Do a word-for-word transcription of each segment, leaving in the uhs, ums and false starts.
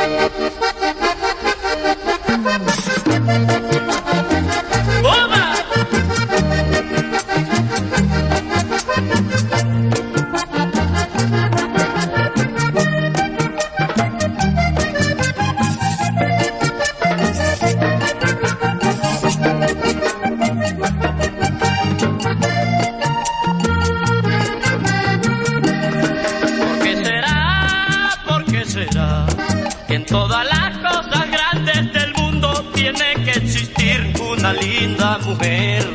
En todas las cosas grandes del mundo tiene que existir una linda mujer.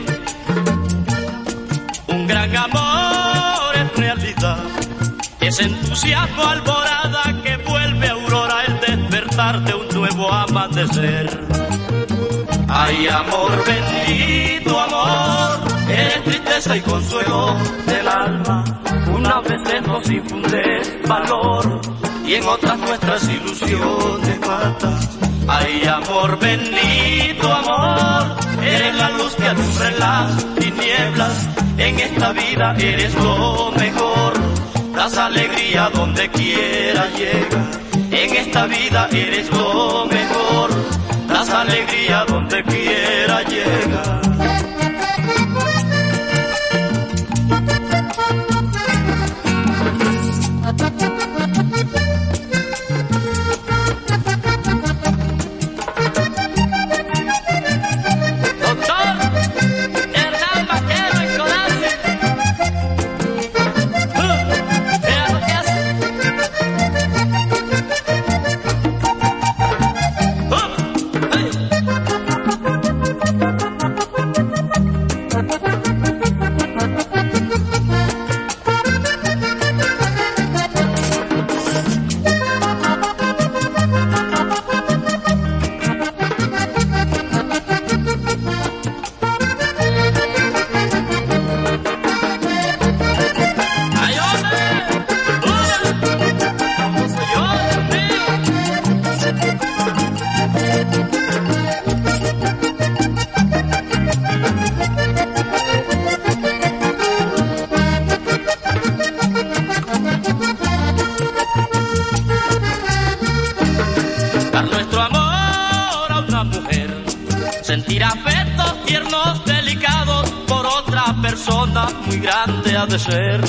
Un gran amor es realidad, es entusiasmo alborada que vuelve aurora el despertar de un nuevo amanecer. Ay, amor bendito, amor, eres tristeza y consuelo del alma. Unas veces nos infundes valor y en otras nuestras ilusiones matas. Ay, amor bendito, amor, eres la luz que alumbra en las tinieblas. En esta vida eres lo mejor, das alegría donde quiera llega. En esta vida eres lo mejor, das alegría donde quiera llega. Sentir afectos tiernos, delicados por otra persona muy grande ha de ser.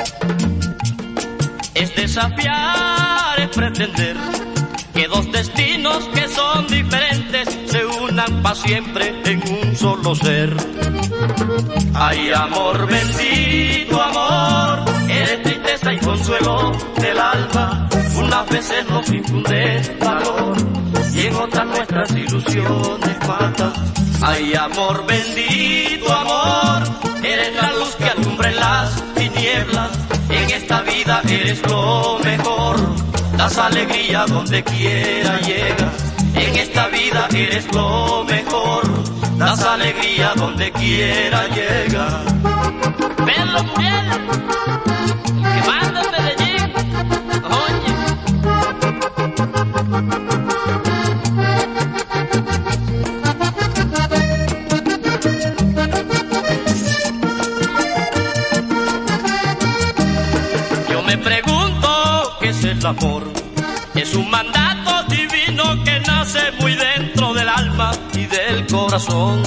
Es desafiar, es pretender que dos destinos que son diferentes se unan para siempre en un solo ser. Ay, amor bendito, amor, eres tristeza y consuelo del alma. Unas veces nos infundes valor y en otras nuestras ilusiones matas. Ay, amor bendito, amor, eres la luz que alumbra en las tinieblas. En esta vida eres lo mejor, das alegría donde quiera llega. En esta vida eres lo mejor, das alegría donde quiera llega. Pedro Muriel, que manda en Medellín, oye. Yo me pregunto qué es el amor. Es un mandato divino que nace muy dentro del alma y del corazón.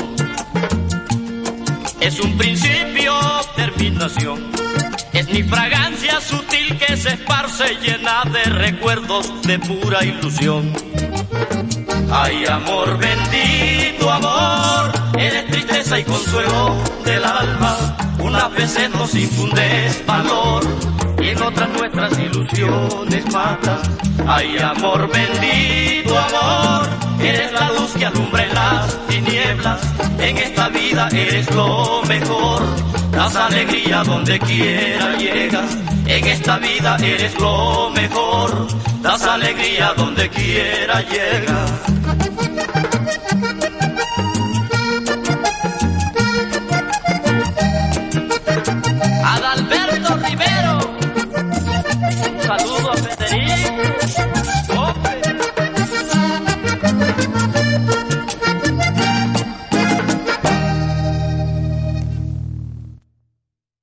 Es un principio, terminación. Es mi fragancia sutil que se esparce llena de recuerdos de pura ilusión. Ay, amor bendito, amor, eres tristeza y consuelo del alma. Unas veces nos infundes valor y en otras nuestras ilusiones matas. Ay, amor bendito, amor, eres la luz que alumbra en las tinieblas. En esta vida eres lo mejor, das alegría donde quiera llegas. En esta vida eres lo mejor, das alegría donde quiera llegas.